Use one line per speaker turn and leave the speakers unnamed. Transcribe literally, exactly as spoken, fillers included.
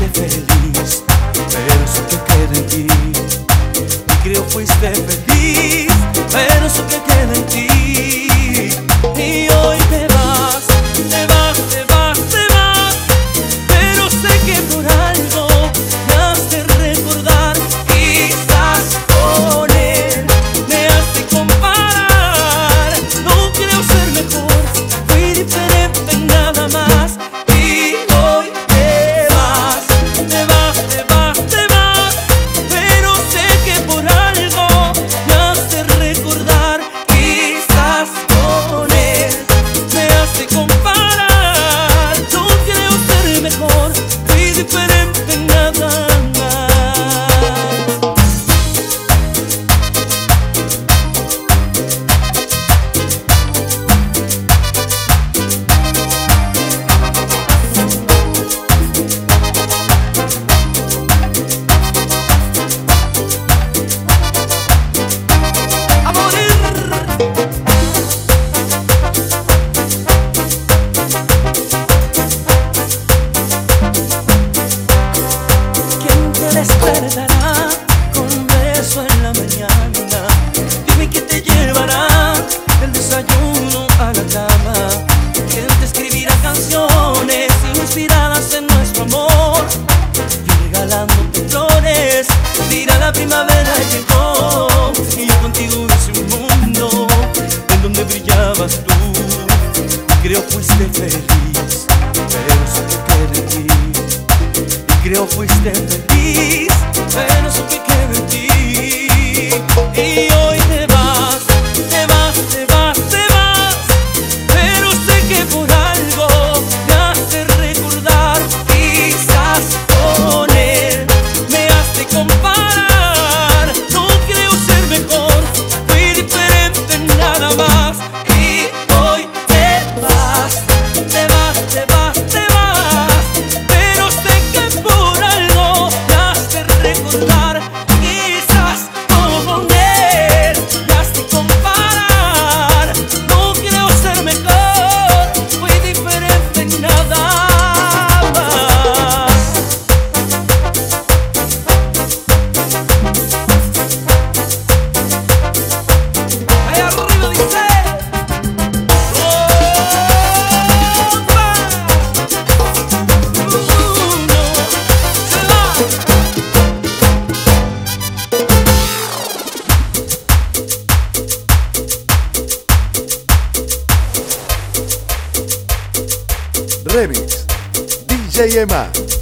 feliz, pero eso que queda en ti. Y creo fuiste feliz, pero eso que queda en ti. Y hoy te vas, te vas, te vas, te vas, pero sé que por algo me has de recordar. Quizás con él me has de comparar. No creo ser mejor, fui diferente en nada más. Y hoy te vas, te vas, te vas, te vas, pero sé que por algo me has de recordar. Quizás con él me has de comparar. No creo ser mejor, fui diferente en nada más. Despertará con un beso en la mañana. Dime que te llevará el desayuno a la cama. ¿Quién te escribirá canciones inspiradas en nuestro amor? Y regalándote flores, dirá la primavera llegó. Y yo contigo hice un mundo en donde brillabas tú. Y creo fuiste feliz, pero eso que queda en ti. Y creo fuiste feliz, pero eso que queda en ti. Y hoy te vas, te vas, te vas, te vas, pero sé que por algo me has de recordar. Quizás con él me has de comparar. No creo ser mejor, fui diferente en nada más. Y hoy te vas, te vas, te vas, te vas, pero sé que por algo me has de recordar. Quizás con él me has de comparar. No creo ser mejor, fui diferente en nada más. Ahí arriba dice
Remix D J Emma.